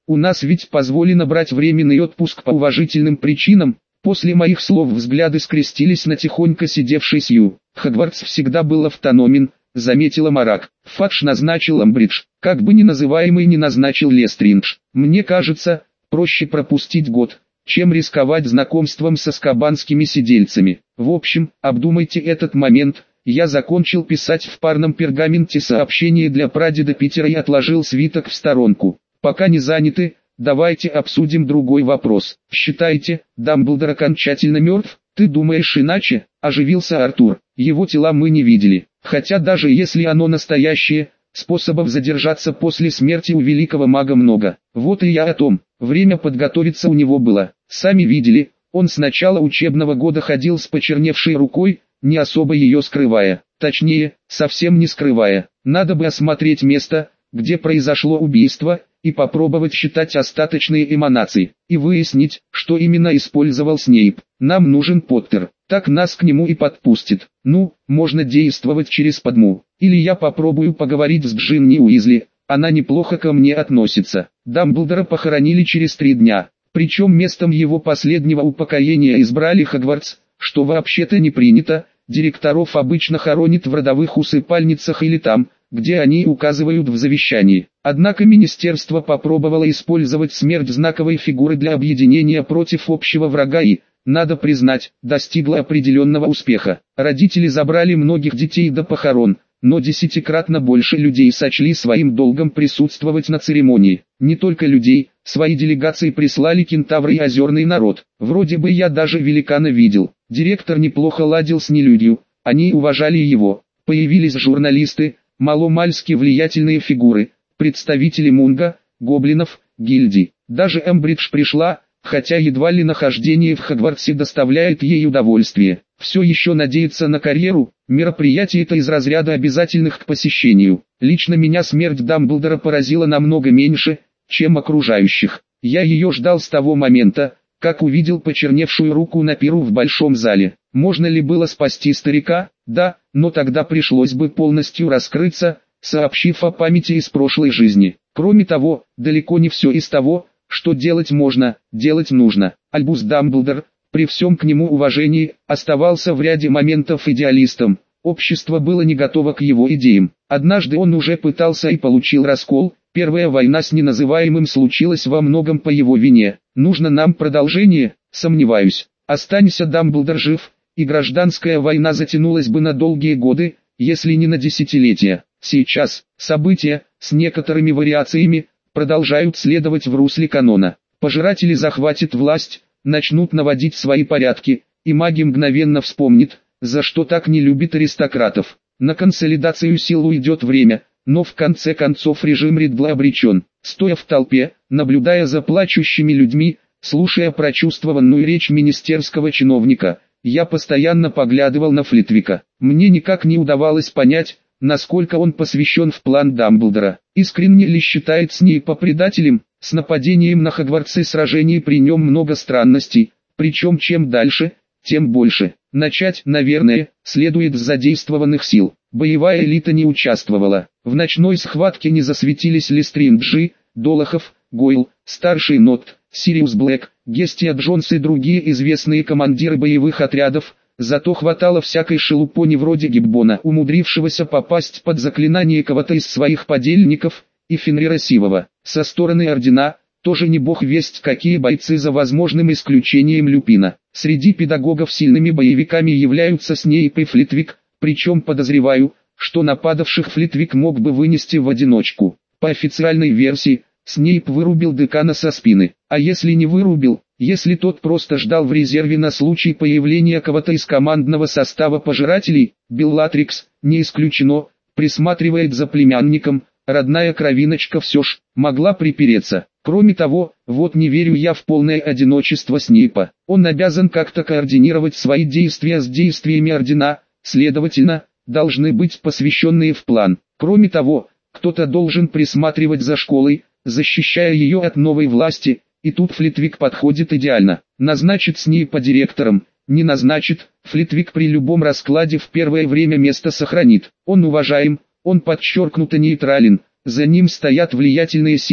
у нас ведь позволено брать временный отпуск по уважительным причинам. После моих слов взгляды скрестились на тихонько сидевшей Сью. Хогвартс всегда был автономен, заметила Марак. Фадж назначил Амбридж, как бы ни называемый не назначил Лестриндж. Мне кажется, проще пропустить год, чем рисковать знакомством с азкабанскими сидельцами. В общем, обдумайте этот момент. Я закончил писать в парном пергаменте сообщение для прадеда Питера и отложил свиток в сторонку. Пока не заняты, давайте обсудим другой вопрос. Считаете, Дамблдор окончательно мертв? Ты думаешь иначе? Оживился Артур. Его тела мы не видели. Хотя даже если оно настоящее, способов задержаться после смерти у великого мага много. Вот и я о том. Время подготовиться у него было. Сами видели, он с начала учебного года ходил с почерневшей рукой, не особо ее скрывая. Точнее, совсем не скрывая. Надо бы осмотреть место, где произошло убийство, и попробовать считать остаточные эманации, и выяснить, что именно использовал Снейп. Нам нужен Поттер, так нас к нему и подпустит. Ну, можно действовать через Падму. Или я попробую поговорить с Джинни Уизли, она неплохо ко мне относится. Дамблдора похоронили через 3 дня, причем местом его последнего упокоения избрали Хогвартс, что вообще-то не принято. Директоров обычно хоронят в родовых усыпальницах или там, где они указывают в завещании. Однако министерство попробовало использовать смерть знаковой фигуры для объединения против общего врага и, надо признать, достигло определенного успеха. Родители забрали многих детей до похорон, но 10-кратно больше людей сочли своим долгом присутствовать на церемонии. Не только людей, свои делегации прислали кентавры и озерный народ. Вроде бы я даже великана видел. Директор неплохо ладил с нелюдью, они уважали его. Появились журналисты, маломальски влиятельные фигуры, представители Мунга, гоблинов, гильдий. Даже Эмбридж пришла, хотя едва ли нахождение в Хогвартсе доставляет ей удовольствие. Все еще надеется на карьеру, мероприятие-то из разряда обязательных к посещению. Лично меня смерть Дамблдора поразила намного меньше, чем окружающих. Я ее ждал с того момента, как увидел почерневшую руку на пиру в большом зале. Можно ли было спасти старика? Да, но тогда пришлось бы полностью раскрыться, сообщив о памяти из прошлой жизни. Кроме того, далеко не все из того, что делать можно, делать нужно. Альбус Дамблдор, при всем к нему уважении, оставался в ряде моментов идеалистом. Общество было не готово к его идеям. Однажды он уже пытался и получил раскол. Первая война с неназываемым случилась во многом по его вине. Нужно нам продолжение? Сомневаюсь. Останься Дамблдор жив, и гражданская война затянулась бы на долгие годы, если не на десятилетия. Сейчас, события, с некоторыми вариациями, продолжают следовать в русле канона. Пожиратели захватят власть, начнут наводить свои порядки, и маги мгновенно вспомнят, за что так не любит аристократов. На консолидацию сил уйдет время, но в конце концов режим Ридла обречен. Стоя в толпе, наблюдая за плачущими людьми, слушая прочувствованную речь министерского чиновника, я постоянно поглядывал на Флитвика. Мне никак не удавалось понять, насколько он посвящен в план Дамблдора. Искренне ли считает Снейпа предателем? С нападением на Хогвартсе сражений при нем много странностей, причем чем дальше, тем больше. Начать, наверное, следует с задействованных сил. Боевая элита не участвовала. В ночной схватке не засветились Лестринджи, Долохов, Гойл, Старший Нот, Сириус Блэк, Гестия Джонс и другие известные командиры боевых отрядов, зато хватало всякой шелупони вроде Гиббона, умудрившегося попасть под заклинание кого-то из своих подельников, и Фенрира Сивова. Со стороны Ордена, тоже не бог весть какие бойцы за возможным исключением Люпина. Среди педагогов сильными боевиками являются Снейп и Флитвик, причем подозреваю, что нападавших Флитвик мог бы вынести в одиночку. По официальной версии, Снейп вырубил декана со спины, а если не вырубил, если тот просто ждал в резерве на случай появления кого-то из командного состава пожирателей, Беллатрикс, не исключено, присматривает за племянником, родная кровиночка все ж, могла припереться. Кроме того, вот не верю я в полное одиночество Снейпа. Он обязан как-то координировать свои действия с действиями Ордена, следовательно, должны быть посвященные в план. Кроме того, кто-то должен присматривать за школой, защищая ее от новой власти, и тут Флитвик подходит идеально. Назначит Снейпа директором, не назначит, Флитвик при любом раскладе в первое время место сохранит. Он уважаем, он подчеркнуто нейтрален, за ним стоят влиятельные силы,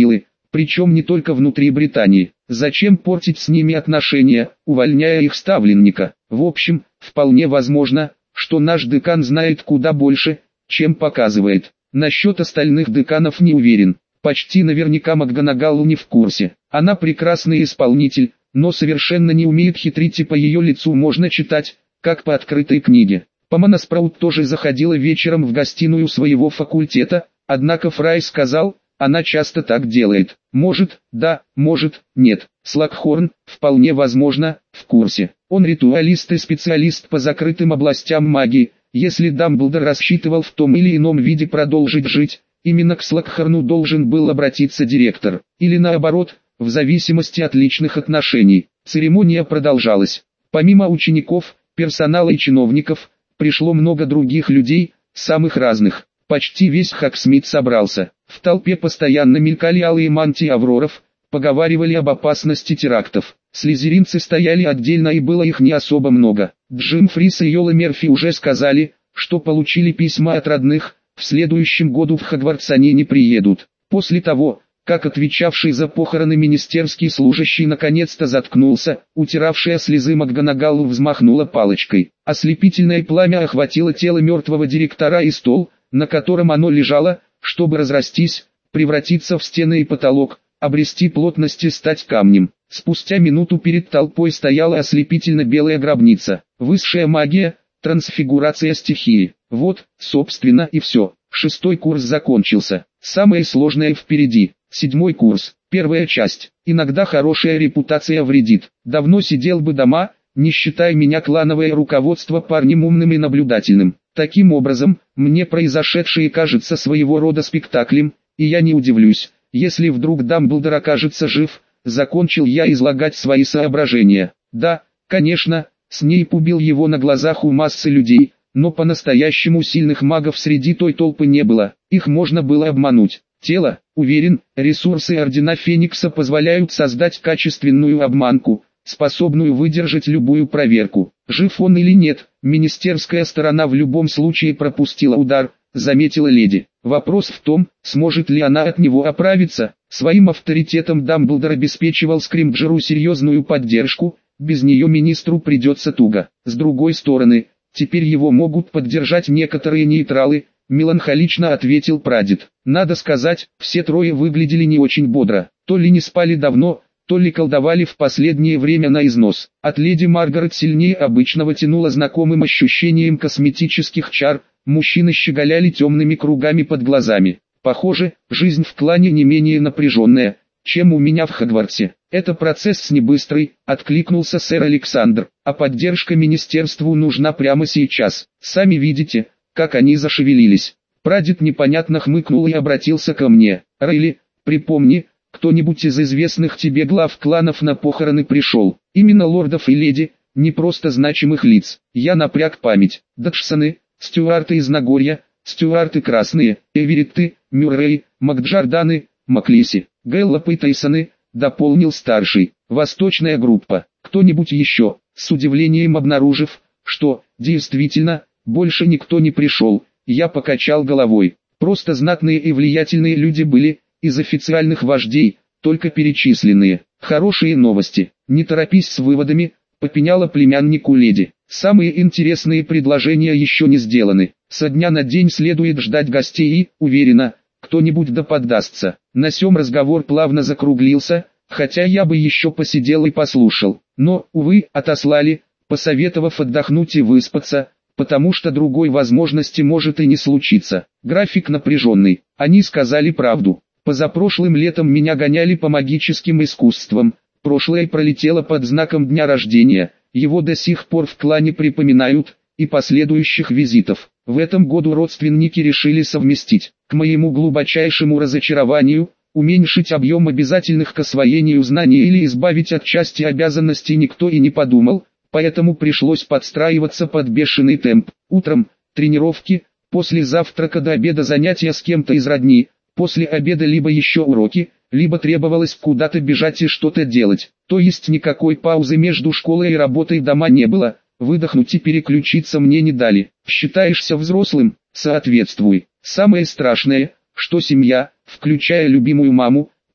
причем не только внутри Британии. Зачем портить с ними отношения, увольняя их ставленника? В общем, вполне возможно, что наш декан знает куда больше, чем показывает. Насчет остальных деканов не уверен. Почти наверняка МакГонагалл не в курсе. Она прекрасный исполнитель, но совершенно не умеет хитрить, и по ее лицу можно читать, как по открытой книге. Помана Спраут тоже заходила вечером в гостиную своего факультета, однако Фрай сказал, она часто так делает. Может, да, может, нет. Слакхорн, вполне возможно, в курсе. Он ритуалист и специалист по закрытым областям магии. Если Дамблдор рассчитывал в том или ином виде продолжить жить, именно к Слакхорну должен был обратиться директор. Или наоборот, в зависимости от личных отношений. Церемония продолжалась. Помимо учеников, персонала и чиновников, пришло много других людей, самых разных. Почти весь Хогсмит собрался. В толпе постоянно мелькали алые мантии авроров, поговаривали об опасности терактов. Слизеринцы стояли отдельно, и было их не особо много. Джим Фрис и Йола Мерфи уже сказали, что получили письма от родных, в следующем году в Хогвартс они не приедут. После того, как отвечавший за похороны министерский служащий наконец-то заткнулся, утиравшая слезы МакГонагалл взмахнула палочкой. Ослепительное пламя охватило тело мертвого директора и стол, на котором оно лежало, чтобы разрастись, превратиться в стены и потолок, обрести плотность и стать камнем. Спустя минуту перед толпой стояла ослепительно-белая гробница. Высшая магия, трансфигурация стихии. Вот, собственно, и все. 6-й курс закончился. Самое сложное впереди. 7-й курс. Первая часть. Иногда хорошая репутация вредит. Давно сидел бы дома, не считая меня клановое руководство парнем умным и наблюдательным. Таким образом, мне произошедшее кажется своего рода спектаклем, и я не удивлюсь, если вдруг Дамблдор окажется жив. Закончил я излагать свои соображения. Да, конечно, Снейп убил его на глазах у массы людей, но по-настоящему сильных магов среди той толпы не было, их можно было обмануть. Тело, уверен, ресурсы Ордена Феникса позволяют создать качественную обманку, способную выдержать любую проверку. Жив он или нет, министерская сторона в любом случае пропустила удар, заметила леди. Вопрос в том, сможет ли она от него оправиться. Своим авторитетом Дамблдор обеспечивал Скримджеру серьезную поддержку, без нее министру придется туго. С другой стороны, теперь его могут поддержать некоторые нейтралы, меланхолично ответил прадед. Надо сказать, все трое выглядели не очень бодро, то ли не спали давно, то ли колдовали в последнее время на износ. От леди Маргарет сильнее обычного тянуло знакомым ощущением косметических чар, мужчины щеголяли темными кругами под глазами. Похоже, жизнь в клане не менее напряженная, чем у меня в Хогвартсе. Это процесс не быстрый, откликнулся сэр Александр, а поддержка министерству нужна прямо сейчас. Сами видите, как они зашевелились. Прадед непонятно хмыкнул и обратился ко мне. Рейли, припомни, кто-нибудь из известных тебе глав кланов на похороны пришел? Именно лордов и леди, не просто значимых лиц. Я напряг память. Даджсоны, Стюарты из Нагорья, Стюарты Красные, Эверетты, Мюррей, Макджорданы, Маклиси, Гэллопы и Тайсоны, дополнил старший. Восточная группа. Кто-нибудь еще? С удивлением обнаружив, что, действительно, больше никто не пришел, я покачал головой. Просто знатные и влиятельные люди были, из официальных вождей, только перечисленные. Хорошие новости. Не торопись с выводами, попеняла племяннику леди. Самые интересные предложения еще не сделаны. Со дня на день следует ждать гостей и, уверена, кто-нибудь да поддастся. На сём разговор плавно закруглился, хотя я бы еще посидел и послушал. Но, увы, отослали, посоветовав отдохнуть и выспаться, потому что другой возможности может и не случиться. График напряженный. Они сказали правду. Позапрошлым летом меня гоняли по магическим искусствам. Прошлое пролетело под знаком дня рождения. Его до сих пор в клане припоминают, и последующих визитов. В этом году родственники решили совместить. К моему глубочайшему разочарованию, уменьшить объем обязательных к освоению знаний или избавить от части обязанностей никто и не подумал, поэтому пришлось подстраиваться под бешеный темп. Утром – тренировки, после завтрака до обеда занятия с кем-то из родни, после обеда либо еще уроки, либо требовалось куда-то бежать и что-то делать. То есть никакой паузы между школой и работой дома не было, выдохнуть и переключиться мне не дали. Считаешься взрослым, соответствуй. Самое страшное, что семья, включая любимую маму,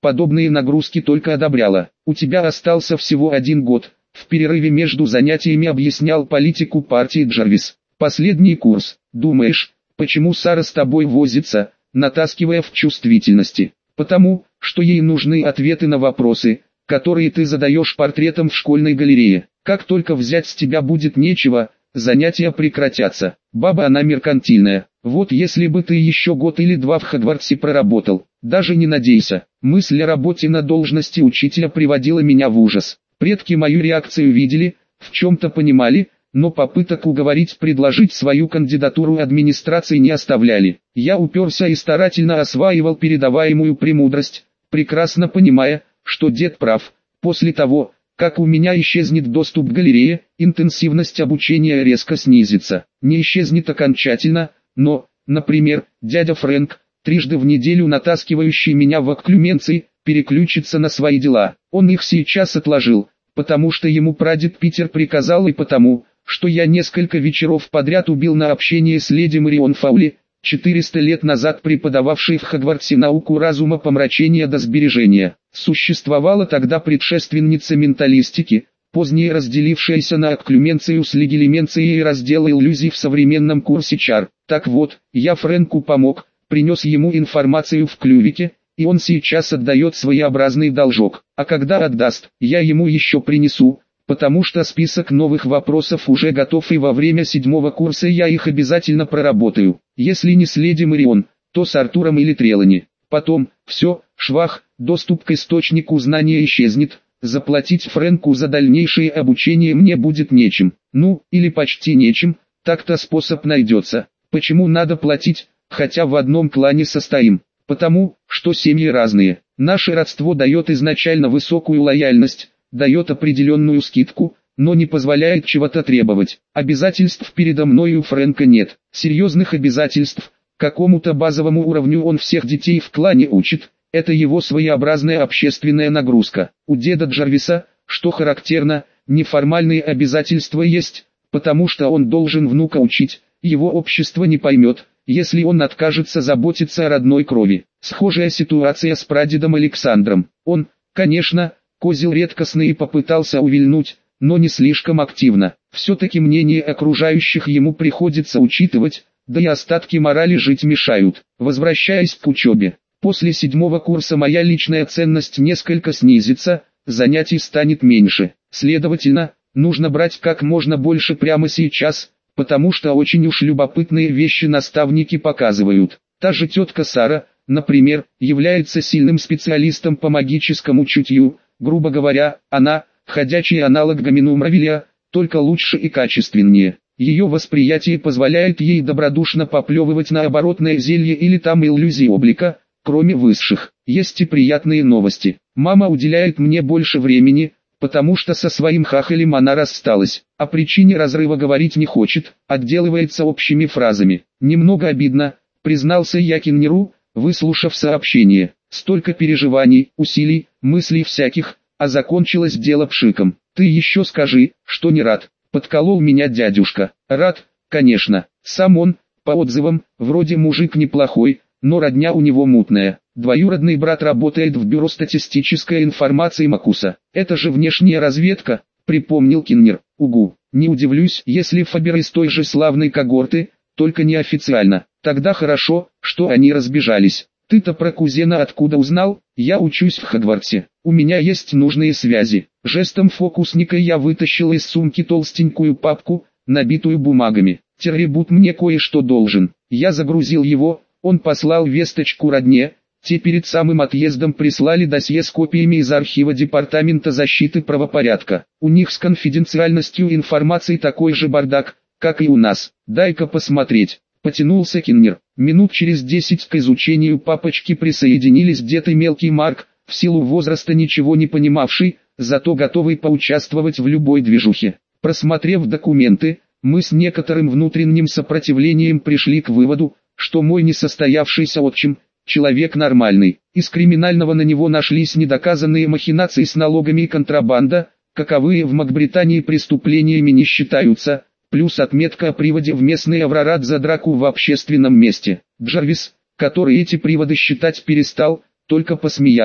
подобные нагрузки только одобряла. У тебя остался всего 1 год. В перерыве между занятиями объяснял политику партии Джарвис. Последний курс. Думаешь, почему Сара с тобой возится, натаскивая в чувствительности? Потому, что ей нужны ответы на вопросы, которые ты задаешь портретам в школьной галерее. Как только взять с тебя будет нечего, занятия прекратятся. Баба она меркантильная. Вот если бы ты еще год или 2 в Хогвартсе проработал, даже не надейся. Мысль о работе на должности учителя приводила меня в ужас. Предки мою реакцию видели, в чем-то понимали, но попыток уговорить предложить свою кандидатуру администрации не оставляли. Я уперся и старательно осваивал передаваемую премудрость, прекрасно понимая, что дед прав. После того, как у меня исчезнет доступ к галерее, интенсивность обучения резко снизится. Не исчезнет окончательно, но, например, дядя Фрэнк, трижды в неделю натаскивающий меня в окклюменции, переключится на свои дела. Он их сейчас отложил, потому что ему прадед Питер приказал и потому, что я несколько вечеров подряд убил на общение с леди Марион Фаули, 400 лет назад преподававшей в Хогвартсе науку разума помрачения до сбережения. Существовала тогда предшественница менталистики, позднее разделившаяся на окклюменцию с легилименцией и раздел иллюзий в современном курсе чар. Так вот, я Фрэнку помог, принес ему информацию в клювике, и он сейчас отдает своеобразный должок. А когда отдаст, я ему еще принесу, потому что список новых вопросов уже готов и во время 7-го курса я их обязательно проработаю. Если не с леди Марион, то с Артуром или Трелани. Потом, все, швах, доступ к источнику знания исчезнет, заплатить Фрэнку за дальнейшее обучение мне будет нечем. Ну, или почти нечем, так-то способ найдется. Почему надо платить, хотя в одном клане состоим? Потому, что семьи разные. Наше родство дает изначально высокую лояльность, дает определенную скидку, но не позволяет чего-то требовать. Обязательств передо мной у Фрэнка нет. Серьезных обязательств, какому-то базовому уровню он всех детей в клане учит, это его своеобразная общественная нагрузка. У деда Джарвиса, что характерно, неформальные обязательства есть, потому что он должен внука учить, его общество не поймет, если он откажется заботиться о родной крови. Схожая ситуация с прадедом Александром. Он, конечно, козел редкостный и попытался увильнуть, но не слишком активно. Все-таки мнение окружающих ему приходится учитывать, да и остатки морали жить мешают. Возвращаясь к учебе, после 7-го курса моя личная ценность несколько снизится, занятий станет меньше. Следовательно, нужно брать как можно больше прямо сейчас, потому что очень уж любопытные вещи наставники показывают. Та же тетка Сара, например, является сильным специалистом по магическому чутью. Грубо говоря, она – ходячий аналог Гоминум Равилия, только лучше и качественнее. Ее восприятие позволяет ей добродушно поплевывать на оборотное зелье или там иллюзии облика. Кроме высших, есть и приятные новости. Мама уделяет мне больше времени, потому что со своим хахалем она рассталась. О причине разрыва говорить не хочет, отделывается общими фразами. Немного обидно, признался я Киннеру, выслушав сообщение. Столько переживаний, усилий, мыслей всяких, а закончилось дело пшиком. Ты еще скажи, что не рад. Подколол меня дядюшка. Рад, конечно. Сам он, по отзывам, вроде мужик неплохой, но родня у него мутная. Двоюродный брат работает в бюро статистической информации Макуса. Это же внешняя разведка, припомнил Киннер. Угу. Не удивлюсь, если Фабер из той же славной когорты, только неофициально. Тогда хорошо, что они разбежались. Ты-то про кузена откуда узнал? Я учусь в Хогвартсе. У меня есть нужные связи. Жестом фокусника я вытащил из сумки толстенькую папку, набитую бумагами. Террибут мне кое-что должен. Я загрузил его, он послал весточку родне. Те перед самым отъездом прислали досье с копиями из архива Департамента защиты правопорядка. У них с конфиденциальностью информации такой же бардак, как и у нас. Дай-ка посмотреть. Потянулся Киннер. Минут через 10 к изучению папочки присоединились дед и мелкий Марк, в силу возраста ничего не понимавший, зато готовый поучаствовать в любой движухе. Просмотрев документы, мы с некоторым внутренним сопротивлением пришли к выводу, что мой несостоявшийся отчим – человек нормальный. Из криминального на него нашлись недоказанные махинации с налогами и контрабанда, каковые в Макбритании преступлениями не считаются, плюс отметка о приводе в местный Аврорад за драку в общественном месте. Джарвис, который эти приводы считать перестал, только посмеялся.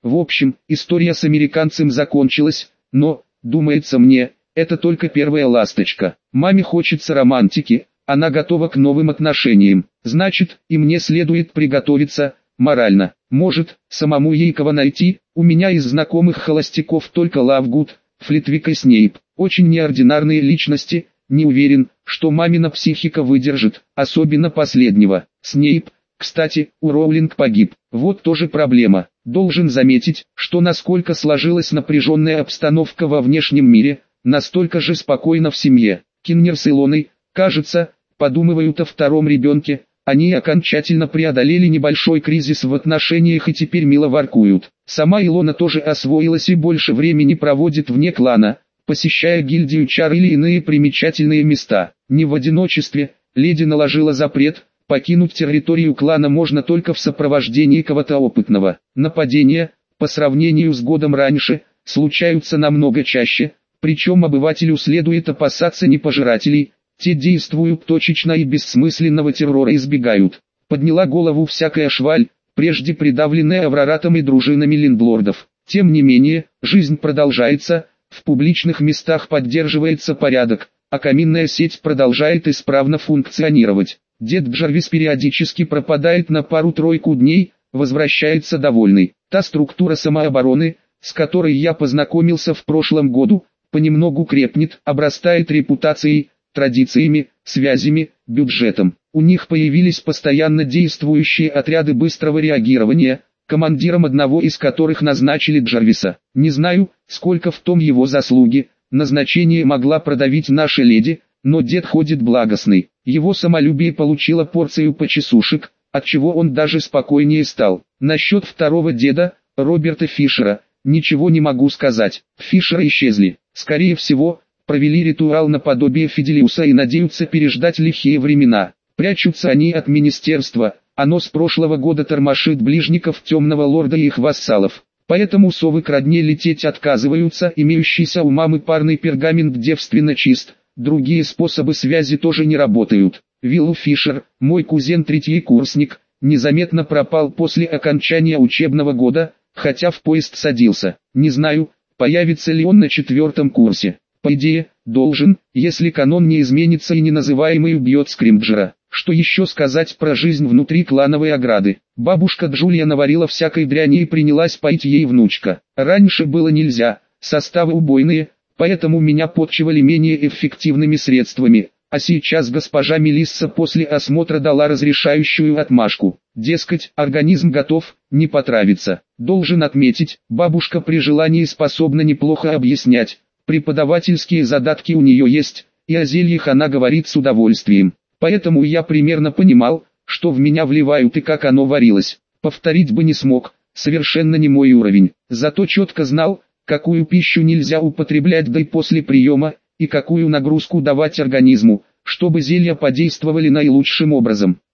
В общем, история с американцем закончилась, но, думается мне, это только первая ласточка. Маме хочется романтики, она готова к новым отношениям. Значит, и мне следует приготовиться, морально. Может, самому ей кого найти? У меня из знакомых холостяков только Лавгуд, Флитвик и Снейп. Очень неординарные личности, не уверен, что мамина психика выдержит, особенно последнего. Снейп, кстати, у Роулинг погиб. Вот тоже проблема. Должен заметить, что насколько сложилась напряженная обстановка во внешнем мире, настолько же спокойно в семье. Киннер с Илоной, кажется, подумывают о втором ребенке. Они окончательно преодолели небольшой кризис в отношениях и теперь мило воркуют. Сама Илона тоже освоилась и больше времени проводит вне клана, посещая гильдию чар или иные примечательные места. Не в одиночестве, леди наложила запрет, покинуть территорию клана можно только в сопровождении кого-то опытного. Нападения, по сравнению с годом раньше, случаются намного чаще, причем обывателю следует опасаться не пожирателей, те действуют точечно и бессмысленного террора избегают. Подняла голову всякая шваль, прежде придавленная Авраратом и дружинами лендлордов. Тем не менее, жизнь продолжается, в публичных местах поддерживается порядок, а каминная сеть продолжает исправно функционировать. Дед Джарвис периодически пропадает на пару-тройку дней, возвращается довольный. Та структура самообороны, с которой я познакомился в прошлом году, понемногу крепнет, обрастает репутацией, традициями, связями, бюджетом. У них появились постоянно действующие отряды быстрого реагирования, командиром одного из которых назначили Джарвиса. Не знаю, сколько в том его заслуги, назначение могла продавить наша леди, но дед ходит благостный. Его самолюбие получило порцию почесушек, отчего он даже спокойнее стал. Насчет второго деда, Роберта Фишера, ничего не могу сказать. Фишеры исчезли. Скорее всего, провели ритуал наподобие Фиделиуса и надеются переждать лихие времена. Прячутся они от министерства, оно с прошлого года тормошит ближников темного лорда и их вассалов. Поэтому совы к родне лететь отказываются, имеющийся у мамы парный пергамент девственно чист, другие способы связи тоже не работают. Виллу Фишер, мой кузен третий курсник, незаметно пропал после окончания учебного года, хотя в поезд садился. Не знаю, появится ли он на 4-м курсе. По идее, должен, если канон не изменится и неназываемый убьет Скримджера. Что еще сказать про жизнь внутри клановой ограды? Бабушка Джулия наварила всякой дряни и принялась поить ей внучка. Раньше было нельзя, составы убойные, поэтому меня подчивали менее эффективными средствами. А сейчас госпожа Мелисса после осмотра дала разрешающую отмашку. Дескать, организм готов, не потравится. Должен отметить, бабушка при желании способна неплохо объяснять. Преподавательские задатки у нее есть, и о зельях она говорит с удовольствием. Поэтому я примерно понимал, что в меня вливают и как оно варилось. Повторить бы не смог, совершенно не мой уровень. Зато четко знал, какую пищу нельзя употреблять до и после приема, и какую нагрузку давать организму, чтобы зелья подействовали наилучшим образом.